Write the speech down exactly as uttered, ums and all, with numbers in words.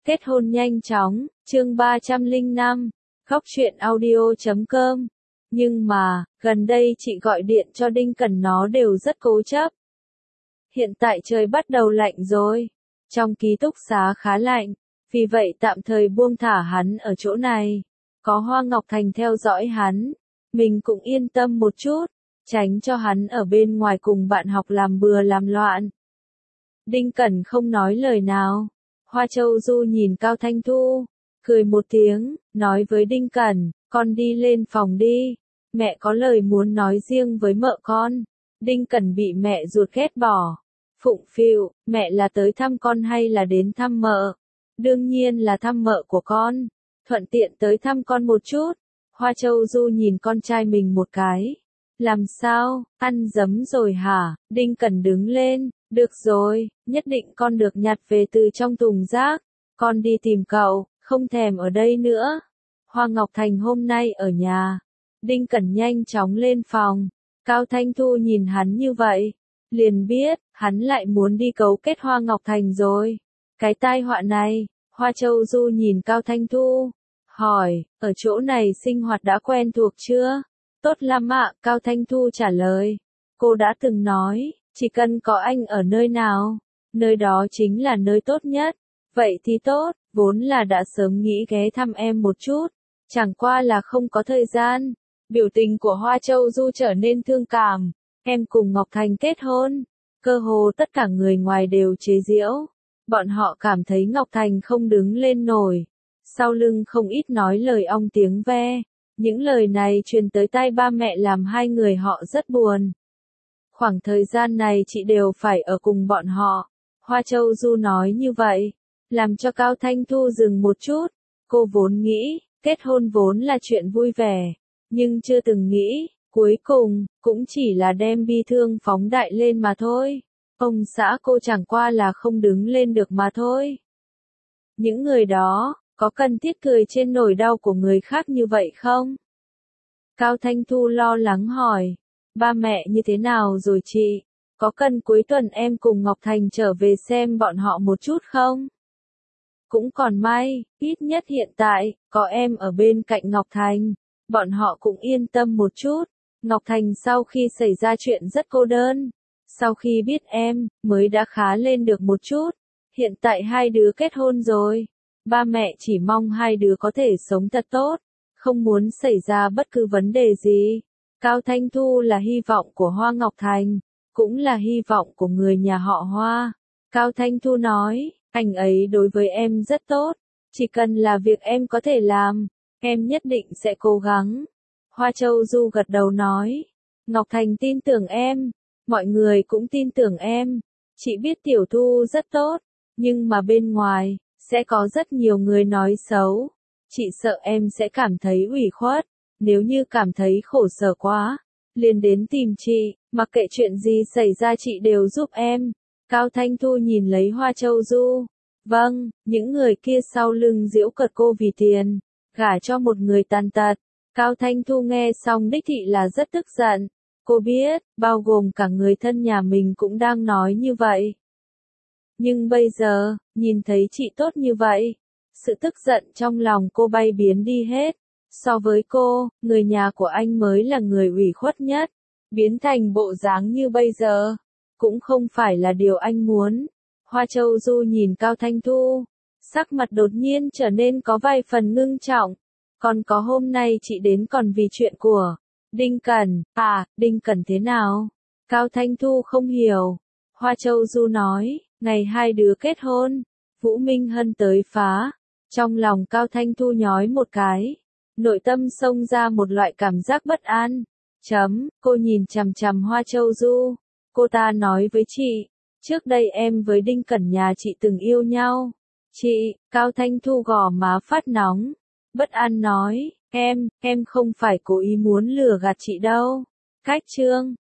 Kết hôn nhanh chóng, chương ba trăm lẻ năm, khóc chuyện audio chấm com. Nhưng mà, gần đây chị gọi điện cho Đinh Cẩn nó đều rất cố chấp. Hiện tại trời bắt đầu lạnh rồi, trong ký túc xá khá lạnh, vì vậy tạm thời buông thả hắn ở chỗ này. Có Hoa Ngọc Thành theo dõi hắn, mình cũng yên tâm một chút, tránh cho hắn ở bên ngoài cùng bạn học làm bừa làm loạn. Đinh Cẩn không nói lời nào. Hoa Châu Du nhìn Cao Thanh Thu, cười một tiếng, nói với Đinh Cẩn, con đi lên phòng đi, mẹ có lời muốn nói riêng với mợ con. Đinh Cẩn bị mẹ ruột ghét bỏ. Phụng phịu, mẹ là tới thăm con hay là đến thăm mợ? Đương nhiên là thăm mợ của con, thuận tiện tới thăm con một chút. Hoa Châu Du nhìn con trai mình một cái. Làm sao, ăn dấm rồi hả? Đinh Cẩn đứng lên, được rồi, nhất định con được nhặt về từ trong thùng rác. Con đi tìm cậu, không thèm ở đây nữa. Hoa Ngọc Thành hôm nay ở nhà. Đinh Cẩn nhanh chóng lên phòng. Cao Thanh Thu nhìn hắn như vậy, liền biết, hắn lại muốn đi cấu kết Hoa Ngọc Thành rồi. Cái tai họa này, Hoa Châu Du nhìn Cao Thanh Thu, hỏi, ở chỗ này sinh hoạt đã quen thuộc chưa? Tốt lắm ạ, Cao Thanh Thu trả lời. Cô đã từng nói, chỉ cần có anh ở nơi nào, nơi đó chính là nơi tốt nhất. Vậy thì tốt, vốn là đã sớm nghĩ ghé thăm em một chút, chẳng qua là không có thời gian. Biểu tình của Hoa Châu Du trở nên thương cảm. Em cùng Ngọc Thành kết hôn. Cơ hồ tất cả người ngoài đều chế giễu. Bọn họ cảm thấy Ngọc Thành không đứng lên nổi. Sau lưng không ít nói lời ong tiếng ve. Những lời này truyền tới tai ba mẹ làm hai người họ rất buồn. Khoảng thời gian này chị đều phải ở cùng bọn họ. Hoa Châu Du nói như vậy, làm cho Cao Thanh Thu dừng một chút. Cô vốn nghĩ, kết hôn vốn là chuyện vui vẻ, nhưng chưa từng nghĩ, cuối cùng, cũng chỉ là đem bi thương phóng đại lên mà thôi. Ông xã cô chẳng qua là không đứng lên được mà thôi. Những người đó, có cần thiết cười trên nỗi đau của người khác như vậy không? Cao Thanh Thu lo lắng hỏi, ba mẹ như thế nào rồi chị? Có cần cuối tuần em cùng Ngọc Thành trở về xem bọn họ một chút không? Cũng còn may, ít nhất hiện tại, có em ở bên cạnh Ngọc Thành, bọn họ cũng yên tâm một chút. Ngọc Thành sau khi xảy ra chuyện rất cô đơn, sau khi biết em, mới đã khá lên được một chút. Hiện tại hai đứa kết hôn rồi, ba mẹ chỉ mong hai đứa có thể sống thật tốt, không muốn xảy ra bất cứ vấn đề gì. Cao Thanh Thu là hy vọng của Hoa Ngọc Thành, cũng là hy vọng của người nhà họ Hoa. Cao Thanh Thu nói, anh ấy đối với em rất tốt, chỉ cần là việc em có thể làm, em nhất định sẽ cố gắng. Hoa Châu Du gật đầu nói, Ngọc Thành tin tưởng em, mọi người cũng tin tưởng em. Chị biết Tiểu Thu rất tốt, nhưng mà bên ngoài, sẽ có rất nhiều người nói xấu. Chị sợ em sẽ cảm thấy ủy khuất, nếu như cảm thấy khổ sở quá, liền đến tìm chị, mặc kệ chuyện gì xảy ra chị đều giúp em. Cao Thanh Thu nhìn lấy Hoa Châu Du. Vâng, những người kia sau lưng giễu cợt cô vì tiền, gả cho một người tàn tật. Cao Thanh Thu nghe xong đích thị là rất tức giận. Cô biết, bao gồm cả người thân nhà mình cũng đang nói như vậy. Nhưng bây giờ, nhìn thấy chị tốt như vậy, sự tức giận trong lòng cô bay biến đi hết. So với cô, người nhà của anh mới là người ủy khuất nhất. Biến thành bộ dáng như bây giờ, cũng không phải là điều anh muốn. Hoa Châu Du nhìn Cao Thanh Thu, sắc mặt đột nhiên trở nên có vài phần ngưng trọng. Còn có hôm nay chị đến còn vì chuyện của Đinh Cẩn. À, Đinh Cẩn thế nào? Cao Thanh Thu không hiểu. Hoa Châu Du nói, ngày hai đứa kết hôn, Vũ Minh Hân tới phá. Trong lòng Cao Thanh Thu nhói một cái, nội tâm xông ra một loại cảm giác bất an. Chấm, cô nhìn chằm chằm Hoa Châu Du. Cô ta nói với chị, trước đây em với Đinh Cẩn nhà chị từng yêu nhau. Chị, Cao Thanh Thu gò má phát nóng. Bất an nói, em, em không phải cố ý muốn lừa gạt chị đâu. Cách chương.